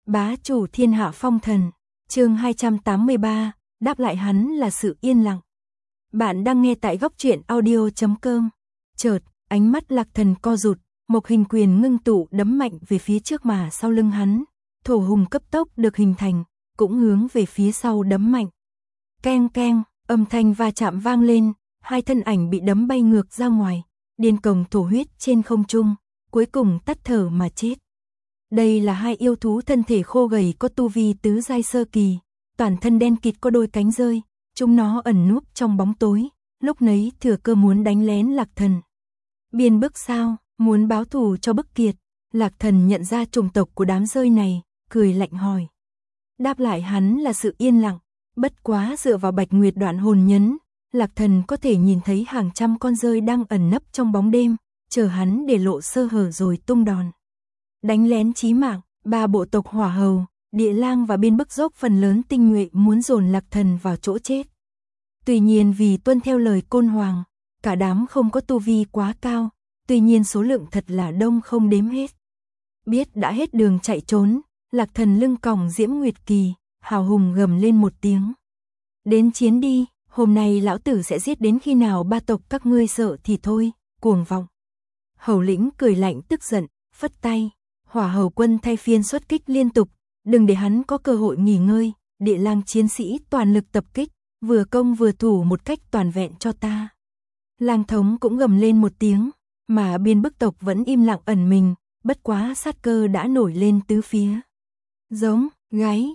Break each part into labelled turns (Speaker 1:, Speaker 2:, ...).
Speaker 1: Bá chủ thiên hạ phong thần, chương 283, đáp lại hắn là sự yên lặng. Bạn đang nghe tại góc truyện audio.com. Chợt, ánh mắt Lạc Thần co rụt, một hình quyền ngưng tụ đấm mạnh về phía trước mà sau lưng hắn. Thổ hùng cấp tốc được hình thành, cũng hướng về phía sau đấm mạnh. Keng keng, âm thanh va chạm vang lên, hai thân ảnh bị đấm bay ngược ra ngoài, điên cuồng thổ huyết trên không trung, cuối cùng tắt thở mà chết. Đây là hai yêu thú thân thể khô gầy có tu vi tứ giai sơ kỳ, toàn thân đen kịt có đôi cánh rơi, chúng nó ẩn núp trong bóng tối, lúc nấy thừa cơ muốn đánh lén Lạc Thần. Biên Bức sao, muốn báo thù cho Bức Kiệt? Lạc Thần nhận ra chủng tộc của đám rơi này, cười lạnh hỏi. Đáp lại hắn là sự yên lặng, bất quá dựa vào Bạch Nguyệt Đoạn hồn nhấn, Lạc Thần có thể nhìn thấy hàng trăm con rơi đang ẩn nấp trong bóng đêm, chờ hắn để lộ sơ hở rồi tung đòn. Đánh lén chí mạng, ba bộ tộc Hỏa Hầu, Địa Lang và Biên Bức dốc phần lớn tinh nhuệ muốn dồn Lạc Thần vào chỗ chết. Tuy nhiên vì tuân theo lời Côn Hoàng, cả đám không có tu vi quá cao, tuy nhiên số lượng thật là đông không đếm hết. Biết đã hết đường chạy trốn, Lạc Thần lưng còng Diễm Nguyệt Kỳ, hào hùng gầm lên một tiếng. Đến chiến đi, hôm nay lão tử sẽ giết đến khi nào ba tộc các ngươi sợ thì thôi, cuồng vọng. Hầu lĩnh cười lạnh tức giận, phất tay. Hỏa Hầu quân thay phiên xuất kích liên tục, đừng để hắn có cơ hội nghỉ ngơi. Địa Lang chiến sĩ toàn lực tập kích, vừa công vừa thủ một cách toàn vẹn cho ta. Lang thống cũng gầm lên một tiếng, mà Biên Bức tộc vẫn im lặng ẩn mình, bất quá sát cơ đã nổi lên tứ phía. Giống, gáy,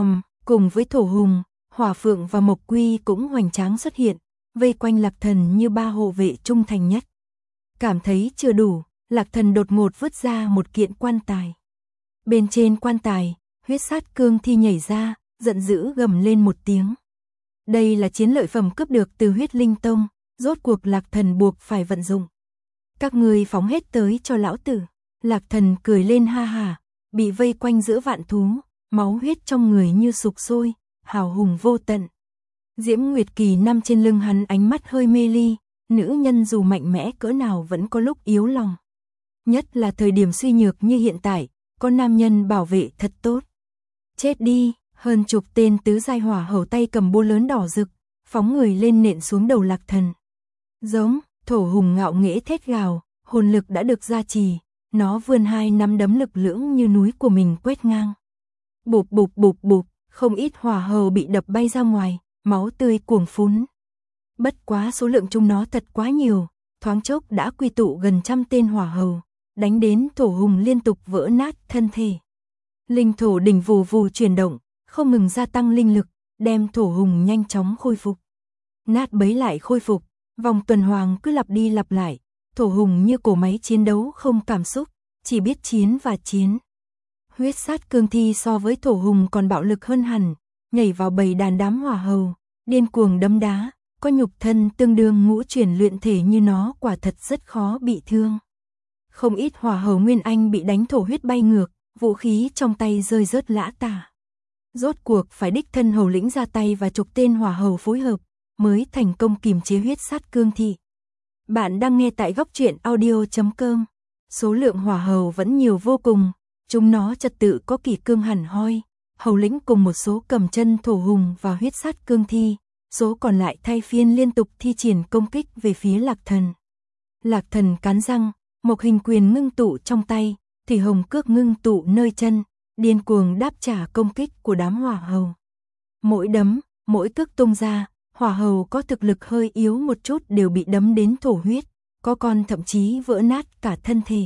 Speaker 1: cùng với Thổ Hùng, Hỏa Phượng và Mộc Quy cũng hoành tráng xuất hiện, vây quanh Lạc Thần như ba hộ vệ trung thành nhất. Cảm thấy chưa đủ, Lạc Thần đột ngột vứt ra một kiện quan tài. Bên trên quan tài, huyết sát cương thi nhảy ra, giận dữ gầm lên một tiếng. Đây là chiến lợi phẩm cướp được từ huyết linh tông, rốt cuộc Lạc Thần buộc phải vận dụng. Các ngươi phóng hết tới cho lão tử. Lạc Thần cười lên ha hả, bị vây quanh giữa vạn thú, máu huyết trong người như sục sôi, hào hùng vô tận. Diễm Nguyệt Kỳ nằm trên lưng hắn, ánh mắt hơi mê ly, nữ nhân dù mạnh mẽ cỡ nào vẫn có lúc yếu lòng. Nhất là thời điểm suy nhược như hiện tại, có nam nhân bảo vệ thật tốt. Chết đi, hơn chục tên tứ giai Hỏa Hầu tay cầm búa lớn đỏ rực, phóng người lên nện xuống đầu Lạc Thần. Giống, Thổ Hùng ngạo nghễ thét gào, hồn lực đã được gia trì, nó vươn hai nắm đấm lực lưỡng như núi của mình quét ngang. Bụp bụp bụp bụp, không ít Hỏa Hầu bị đập bay ra ngoài, máu tươi cuồng phún. Bất quá số lượng chúng nó thật quá nhiều, thoáng chốc đã quy tụ gần trăm tên Hỏa Hầu, đánh đến Thổ Hùng liên tục vỡ nát thân thể. Linh thổ đỉnh vù vù chuyển động, không ngừng gia tăng linh lực, đem Thổ Hùng nhanh chóng khôi phục. Nát bấy lại khôi phục, vòng tuần hoàn cứ lặp đi lặp lại, Thổ Hùng như cổ máy chiến đấu không cảm xúc, chỉ biết chiến và chiến. Huyết sát cương thi so với Thổ Hùng còn bạo lực hơn hẳn, nhảy vào bầy đàn đám Hỏa Hầu, điên cuồng đấm đá, có nhục thân tương đương ngũ chuyển luyện thể như nó quả thật rất khó bị thương. Không ít Hỏa Hầu nguyên anh bị đánh thổ huyết bay ngược, vũ khí trong tay rơi rớt lã tả. Rốt cuộc phải đích thân Hầu lĩnh ra tay và chục tên Hỏa Hầu phối hợp, mới thành công kiềm chế huyết sát cương thi. Bạn đang nghe tại góc truyện audio.com. Số lượng Hỏa Hầu vẫn nhiều vô cùng, chúng nó trật tự có kỷ cương hẳn hoi. Hầu lĩnh cùng một số cầm chân Thổ Hùng và huyết sát cương thi, số còn lại thay phiên liên tục thi triển công kích về phía Lạc Thần. Lạc Thần cắn răng, một hình quyền ngưng tụ trong tay, thì hồng cước ngưng tụ nơi chân, điên cuồng đáp trả công kích của đám Hỏa Hầu. Mỗi đấm, mỗi cước tung ra, Hỏa Hầu có thực lực hơi yếu một chút đều bị đấm đến thổ huyết, có con thậm chí vỡ nát cả thân thể.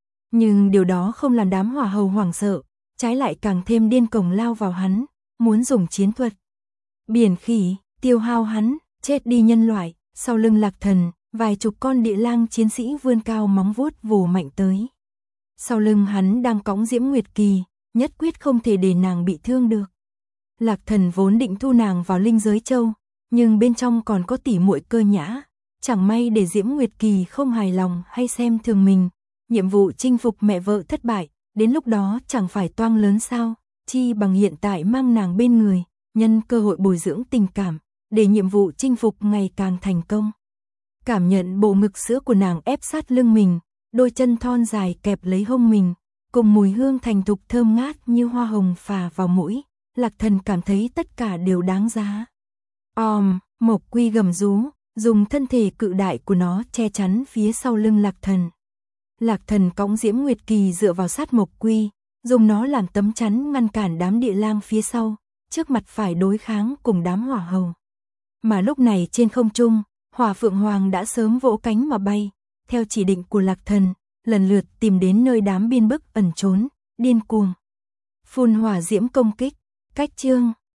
Speaker 1: Nhưng điều đó không làm đám Hỏa Hầu hoảng sợ, trái lại càng thêm điên cuồng lao vào hắn, muốn dùng chiến thuật. Biển khỉ, tiêu hao hắn, chết đi nhân loại. Sau lưng Lạc Thần, vài chục con Địa Lang chiến sĩ vươn cao móng vuốt vồ mạnh tới. Sau lưng hắn đang cõng Diễm Nguyệt Kỳ, nhất quyết không thể để nàng bị thương được. Lạc Thần vốn định thu nàng vào linh giới châu, nhưng bên trong còn có tỷ muội Cơ Nhã, chẳng may để Diễm Nguyệt Kỳ không hài lòng hay xem thường mình, nhiệm vụ chinh phục mẹ vợ thất bại, đến lúc đó chẳng phải toang lớn sao, chi bằng hiện tại mang nàng bên người, nhân cơ hội bồi dưỡng tình cảm, để nhiệm vụ chinh phục ngày càng thành công. Cảm nhận bộ ngực sữa của nàng ép sát lưng mình, đôi chân thon dài kẹp lấy hông mình, cùng mùi hương thành thục thơm ngát như hoa hồng phả vào mũi, Lạc Thần cảm thấy tất cả đều đáng giá. Mộc Quy gầm rú, dùng thân thể cự đại của nó che chắn phía sau lưng Lạc Thần. Lạc Thần cõng Diễm Nguyệt Kỳ dựa vào sát Mộc Quy, dùng nó làm tấm chắn ngăn cản đám địa lang phía sau, trước mặt phải đối kháng cùng đám hỏa hầu. Mà lúc này trên không trung, Hỏa Phượng Hoàng đã sớm vỗ cánh mà bay, theo chỉ định của Lạc Thần, lần lượt tìm đến nơi đám biên bức ẩn trốn, điên cuồng phun hỏa diễm công kích. Cách chương